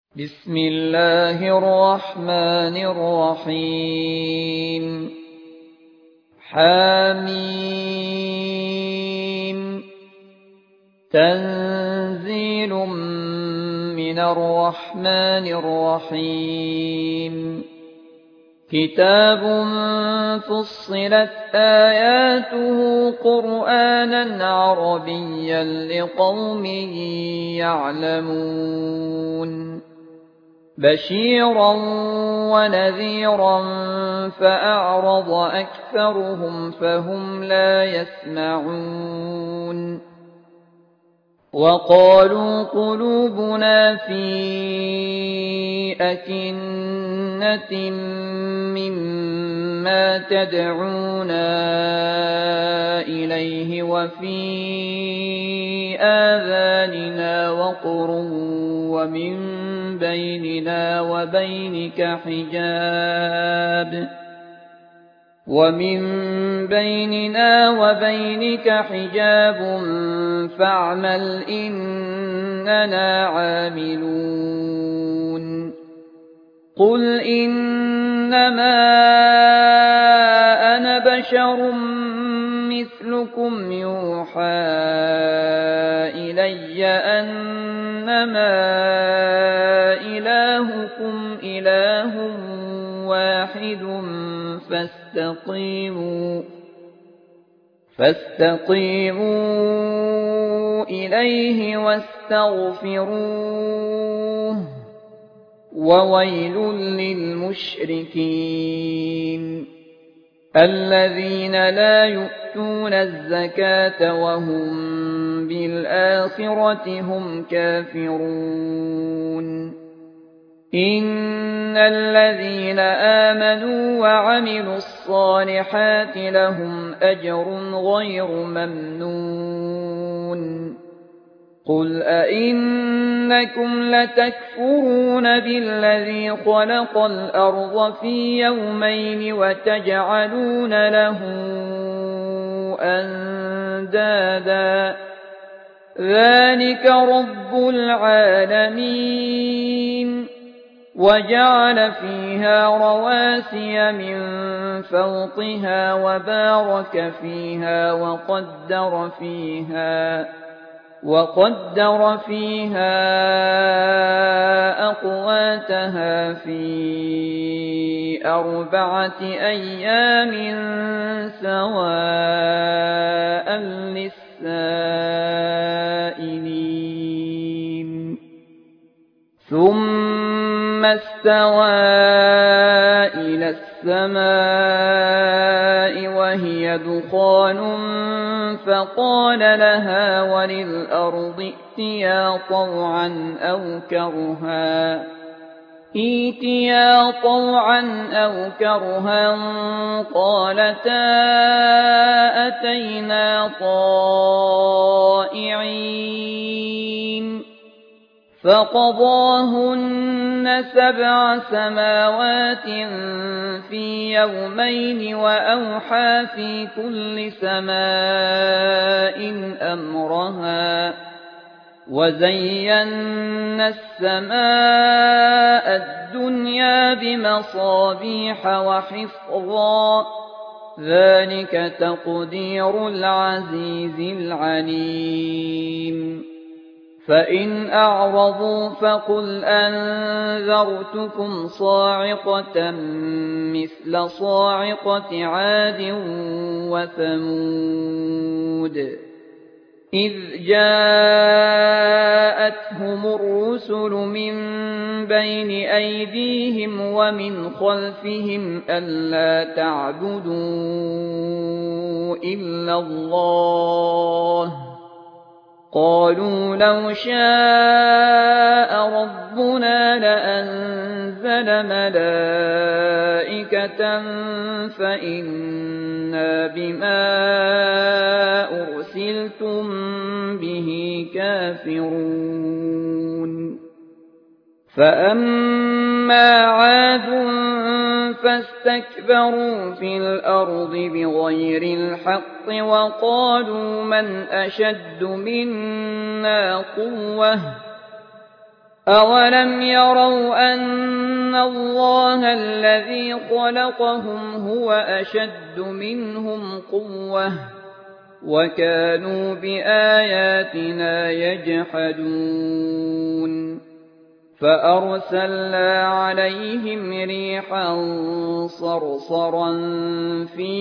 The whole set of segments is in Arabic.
بسم الله الرحمن الرحيم حميم تنزيل من الرحمن الرحيم كتاب فصلت آياته قرآنا عربيا لقوم يعلمون بشيرا ونذيرا فأعرض أكثرهم فهم لا يسمعون وقالوا قلوبنا في أكنة مما تدعونا إليه وفي آذاننا وقر ومن بيننا وبينك حجاب فاعمل إننا عاملون قل إنما أنا بشر مثلكم يوحى إلي أنما إلهكم إله واحد فاستقيموا إليه واستغفروه وويل للمشركين الذين لا يؤتون الزكاة وهم بالآخرة هم كافرون إن الذين آمنوا وعملوا الصالحات لهم أجر غير ممنون قل أئنكم لتكفرون بالذي خلق الأرض في يومين وتجعلون له أندادا ذلك رب العالمين وجعل فيها رواسي من فوقها وبارك فيها وقدر فيها أقواتها في 4 أيام سواء للسائلين ثم استوى إلى السماء وهي دخان فقال لها وللأرض ائتيا طوعا أو كرها قالتا أتينا طائعين فقضاهن 7 سماوات في يومين وأوحى في كل سماء أمرها وزينا السماء الدنيا بمصابيح وحفظا ذلك تقدير العزيز العليم فإن أعرضوا فقل أنذرتكم صاعقة مثل صاعقة عاد وثمود إذ جاءتهم الرسل من بين أيديهم ومن خلفهم ألا تعبدوا إلا الله قالوا لو شاء ربنا لأنزل ملائكة فإنا بما أرسلتم به كافرون فأما عاد فاستكبروا في الأرض بغير الحق وقالوا من أشد منا قوة أَوَلَمْ يَرَوْا أَنَّ اللَّهَ الَّذِي خَلَقَهُمْ هُوَ أَشَدُّ مِنْهُمْ قُوَّةً وَكَانُوا بِآيَاتِنَا يَجْحَدُونَ فَأَرْسَلْنَا عَلَيْهِمْ رِيحًا صَرْصَرًا فِي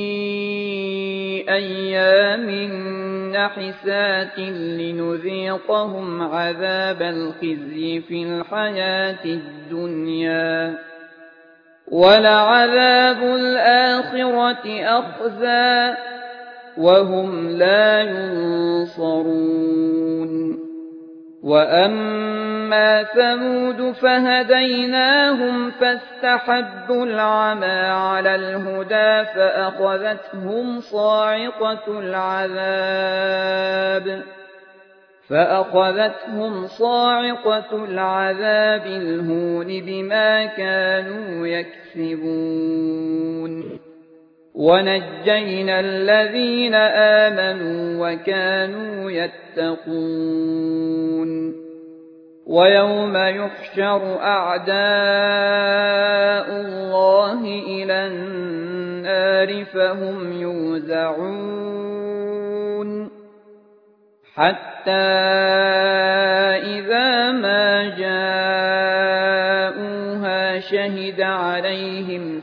أَيَّامٍ نَحِسَاتٍ لِنُذِيقَهُمْ عَذَابَ الْخِزْيِ فِي الْحَيَاةِ الدُّنْيَا وَلَعَذَابُ الْآخِرَةِ أَخْزَىٰ وَهُمْ لَا يُنصَرُونَ وَأَمَّا ثَمُودُ فَهَدَيْنَاهُمْ فَاسْتَحَبُّوا الْعَمَىٰ عَلَى الْهُدَىٰ فَأَخَذَتْهُمْ صَاعِقَةُ الْعَذَابِ الْهُونِ بِمَا كَانُوا يَكْسِبُونَ وَنَجَّيْنَا الَّذِينَ آمَنُوا وَكَانُوا يَتَّقُونَ وَيَوْمَ يُحْشَرُ أَعْدَاءُ اللَّهِ إِلَى النَّارِ فَهُمْ يُوزَعُونَ حَتَّىٰ إِذَا مَا جَاءُوهَا شَهِدَ عَلَيْهِمْ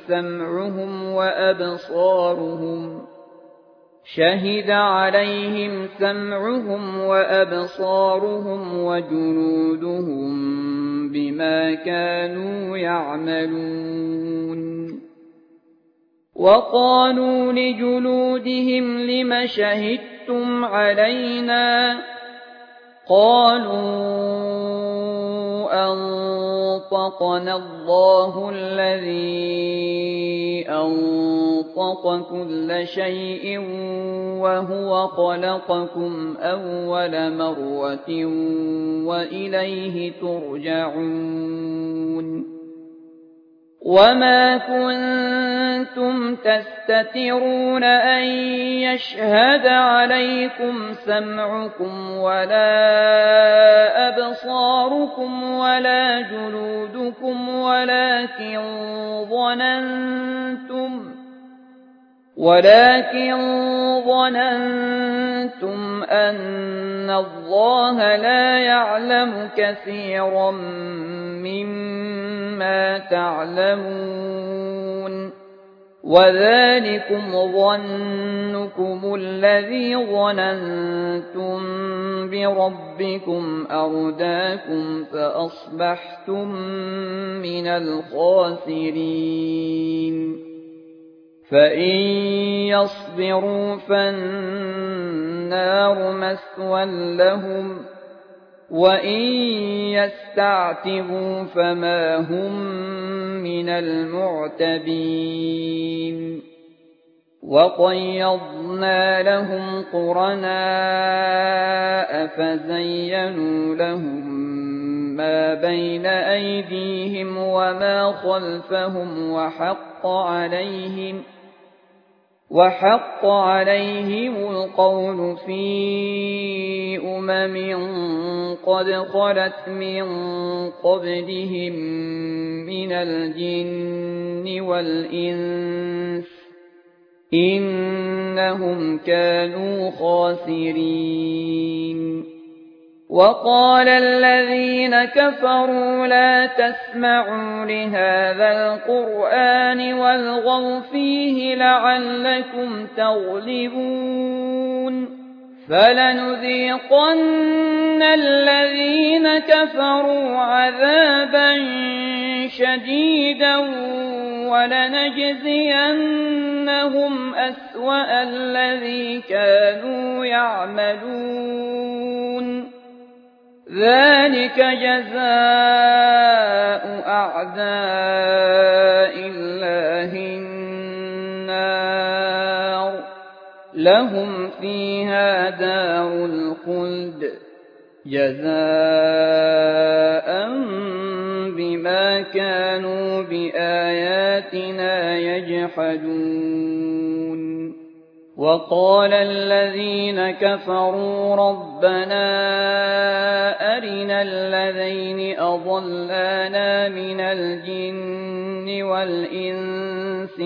سَمْعُهُمْ وَأَبْصَارُهُمْ وَجُلُودُهُم بِمَا كَانُوا يَعْمَلُونَ وَقَالُوا لِجُلُودِهِمْ لِمَ شَهِدتُّمْ عَلَيْنَا ۖ قَالُوا أَنطَقَنَا اللَّهُ الَّذِي أَنطَقَ كُلَّ شَيْءٍ وَهُوَ خَلَقَكُمْ أَوَّلَ مَرَّةٍ وَإِلَيْهِ تُرْجَعُونَ وَمَا كُنتُمْ تَسْتَتِرُونَ أَن يَشْهَدَ عَلَيْكُمْ سَمْعُكُمْ وَلَا أَبْصَارُكُمْ وَلَا جُلُودُكُمْ وَلَٰكِن ظَنَنتُمْ أَنَّ اللَّهَ لَا يَعْلَمُ كَثِيرًا مِّمَّا تَعْلَمُونَ وَذَٰلِكُمْ ظَنُّكُمُ الَّذِي ظَنَنتُم بِرَبِّكُمْ أَرْدَاكُمْ فَأَصْبَحْتُم مِّنَ الْخَاسِرِينَ فَإِن يَصْبِرُوا فَالنَّارُ مَثْوًى لَّهُمْ وَإِن يَسْتَعْتِبُوا فَمَا هُم مِّنَ الْمُعْتَبِينَ وَقَيَّضْنَا لَهُمْ قُرَنَاءَ فَزَيَّنُوا لَهُم مَّا بَيْنَ أَيْدِيهِمْ وَمَا خَلْفَهُمْ وَحَقَّ عَلَيْهِمُ الْقَوْلُ فِي قَدْ خَلَتْ مِن قَبْلِهِم مِّنَ الْجِنِّ وَالْإِنسِ ۖ إِنَّهُمْ كَانُوا خَاسِرِينَ وَقَالَ الَّذِينَ كَفَرُوا لَا تَسْمَعُوا لِهَٰذَا الْقُرْآنِ وَالْغَوْا فِيهِ لَعَلَّكُمْ تَغْلِبُونَ فَلَنُذِيقَنَّ الَّذِينَ كَفَرُوا عَذَابًا شَدِيدًا وَلَنَجْزِيَنَّهُمْ أَسْوَأَ الَّذِي كَانُوا يَعْمَلُونَ ذَٰلِكَ جَزَاءُ أَعْدَاءِ اللَّهِ النَّارُ لَهُمْ فِيهَا دَارُ الْخُلْدِ جَزَاءً بِمَا كَانُوا بِآيَاتِنَا يَجْحَدُونَ وقال الذين كفروا ربنا أرنا الذين أضلانا من الجن والإنس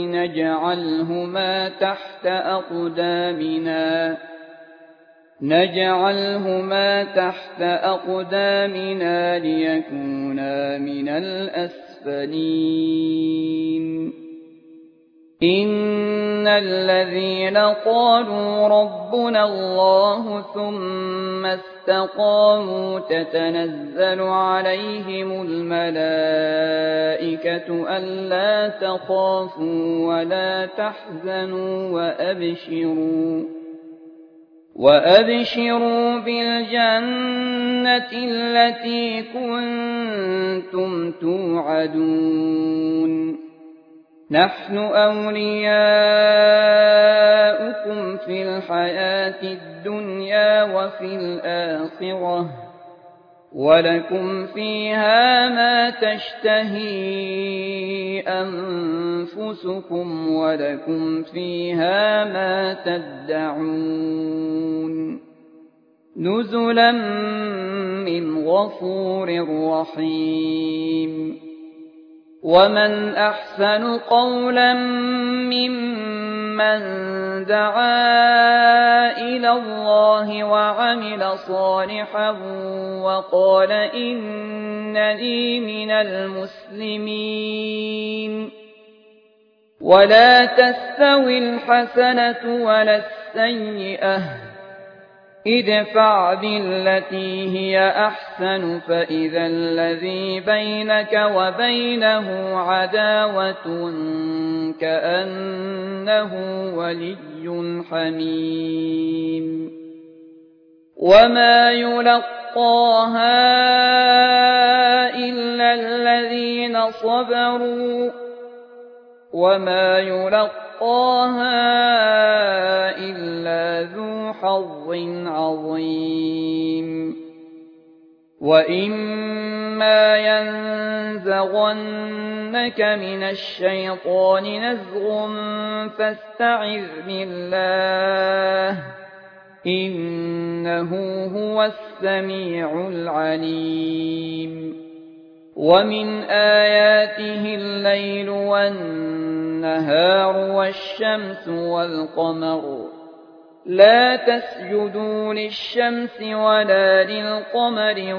نجعلهما تحت أقدامنا ليكونا من الأسفلين إن الذين قالوا ربنا الله ثم استقاموا تتنزل عليهم الملائكة ألا تخافوا ولا تحزنوا وأبشروا بالجنة التي كنتم توعدون نحن أولياؤكم في الحياة الدنيا وفي الآخرة ولكم فيها ما تشتهي أنفسكم ولكم فيها ما تدعون نزلا من غفور رحيم ومن أحسن قولا ممن دعا إلى الله وعمل صالحا وقال إنني من المسلمين ولا تستوي الحسنة ولا السيئة ادفع بالتي هي أحسن فإذا الذي بينك وبينه عداوة كأنه ولي حميم وما يلقاها إلا الذين صبروا وما يلقاها إلا ذو حظ عظيم وإما ينزغنك من الشيطان نزغ فاستعذ بالله إنه هو السميع العليم ومن آياته الليل والنهار والشمس والقمر لا تسجدوا للشمس ولا للقمر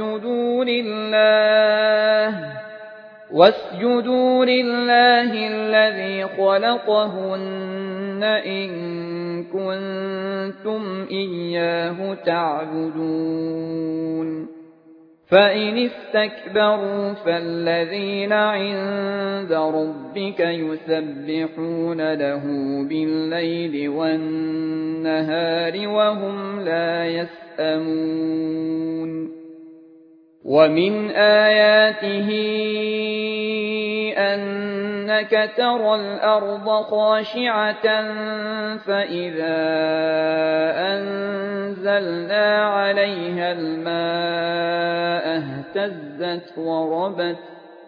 واسجدوا لله الذي خلقهن إن كنتم إياه تعبدون فإن استكبروا فالذين عند ربك يسبحون له بالليل والنهار وهم لا يسأمون ومن آياته أنك ترى الأرض خاشعة فإذا أنزلنا عليها الماء اهتزت وربت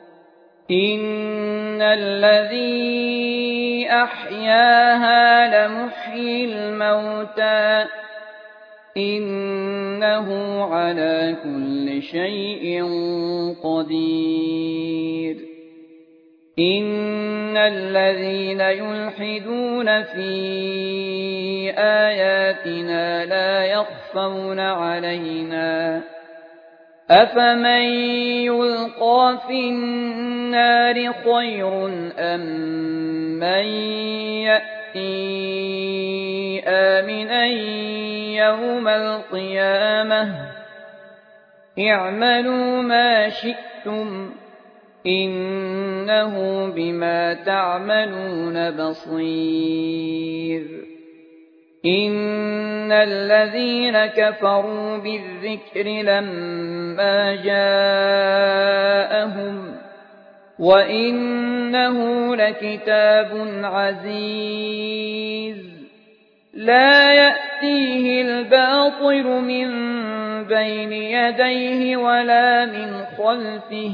إن الذي أحياها لمحيي الموتى إنه على كل شيء قدير إن الذين يلحدون في آياتنا لا يخفون علينا أفمن يلقى في النار خير أم من يأتي آمنا يوم القيامة اعملوا ما شئتم إنه بما تعملون بصير إن الذين كفروا بالذكر لما جاءهم وإنه لكتاب عزيز لا يأتيه الباطل من بين يديه ولا من خلفه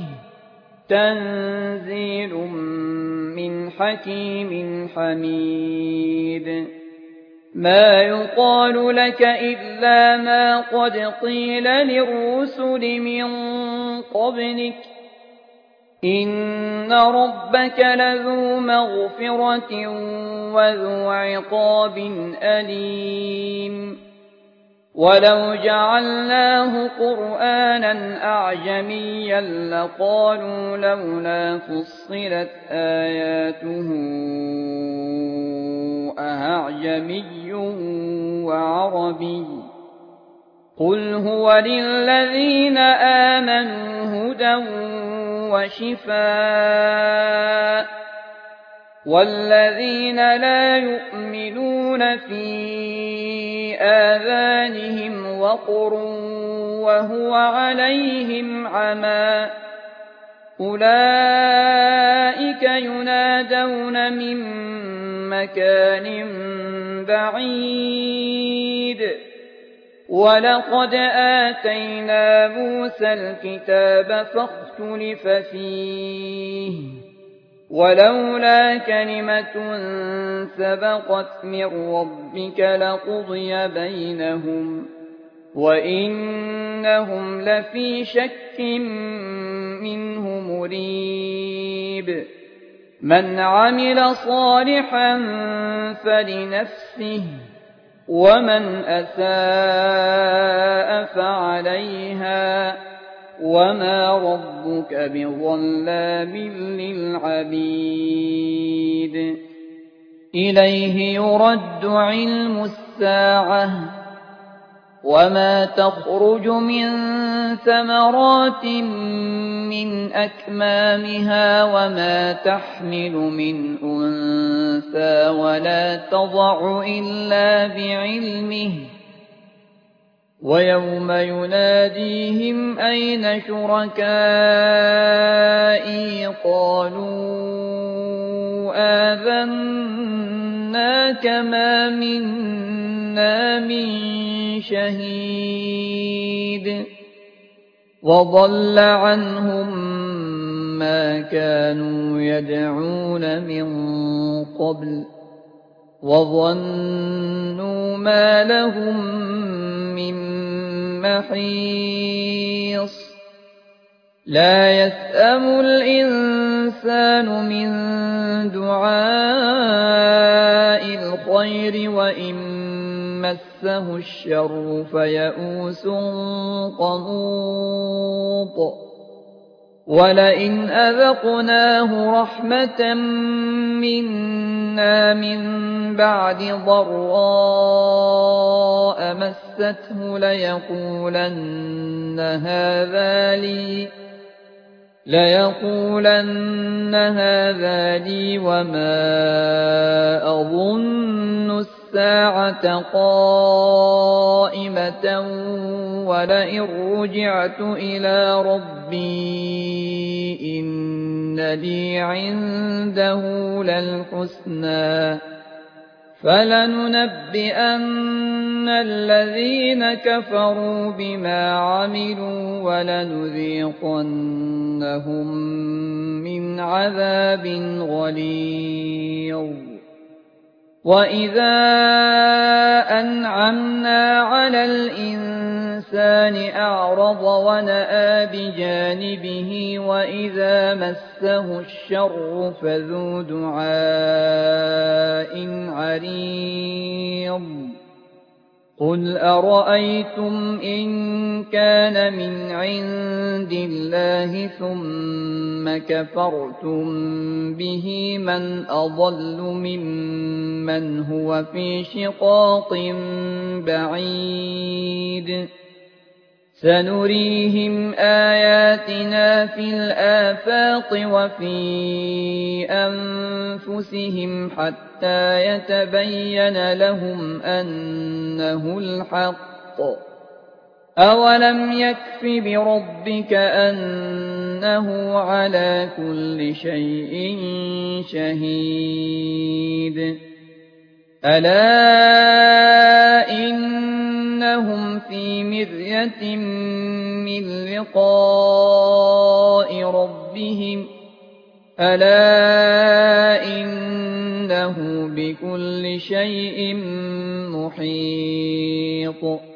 تنزيل من حكيم حميد ما يقال لك إلا ما قد قيل للرسل من قبلك إن ربك لذو مغفرة وذو عقاب أليم ولو جعلناه قرآنا أعجميا لقالوا لولا فصلت آياته أأعجمي وعربي قل هو للذين آمنوا هدى وشفاء والذين لا يؤمنون في آذانهم وقر وهو عليهم عمى أولئك ينادون من مكان بعيد ولقد آتينا موسى الكتاب فاختلف فيه ولولا كلمة سبقت من ربك لقضي بينهم وإنهم لفي شك منه مريب من عمل صالحا فلنفسه ومن أساء فعليها وما ربك بظلام للعبيد إليه يرد علم الساعة وما تخرج من ثمرات من أكمامها وما تحمل من أنثى ولا تضع إلا بعلمه ويوم يناديهم أين شركائي قالوا آذناك ما منا من شهيد وضل عنهم ما كانوا يدعون من قبل وظنوا ما لهم من محيص لا يسأم الإنسان من دعاء الخير وإن مسه الشر فيئوس قنوط ولئن أذقناه رحمة منا من بعد ضراء مسته ليقولن هذا لي وما أظن الساعة قائمة ولئن رجعت إلى ربي إن لي عنده للحسنى فلننبئن الذين كفروا بما عملوا ولنذيقنهم من عذاب غليظ وإذا أنعمنا على الإنسان أعرض ونأى بجانبه وإذا مسه الشر فذو دعاء عريض قل أرأيتم إن كان من عند الله ثم كفرتم به من أضل ممن هو في شقاق بعيد سنريهم آياتنا في الآفاق وفي أنفسهم حتى يتبين لهم أنه الحق أولم يكف بربك أنه على كل شيء شهيد ألا إنهم في مرية من لقاء ربهم ألا إنه بكل شيء مُحِيطٌ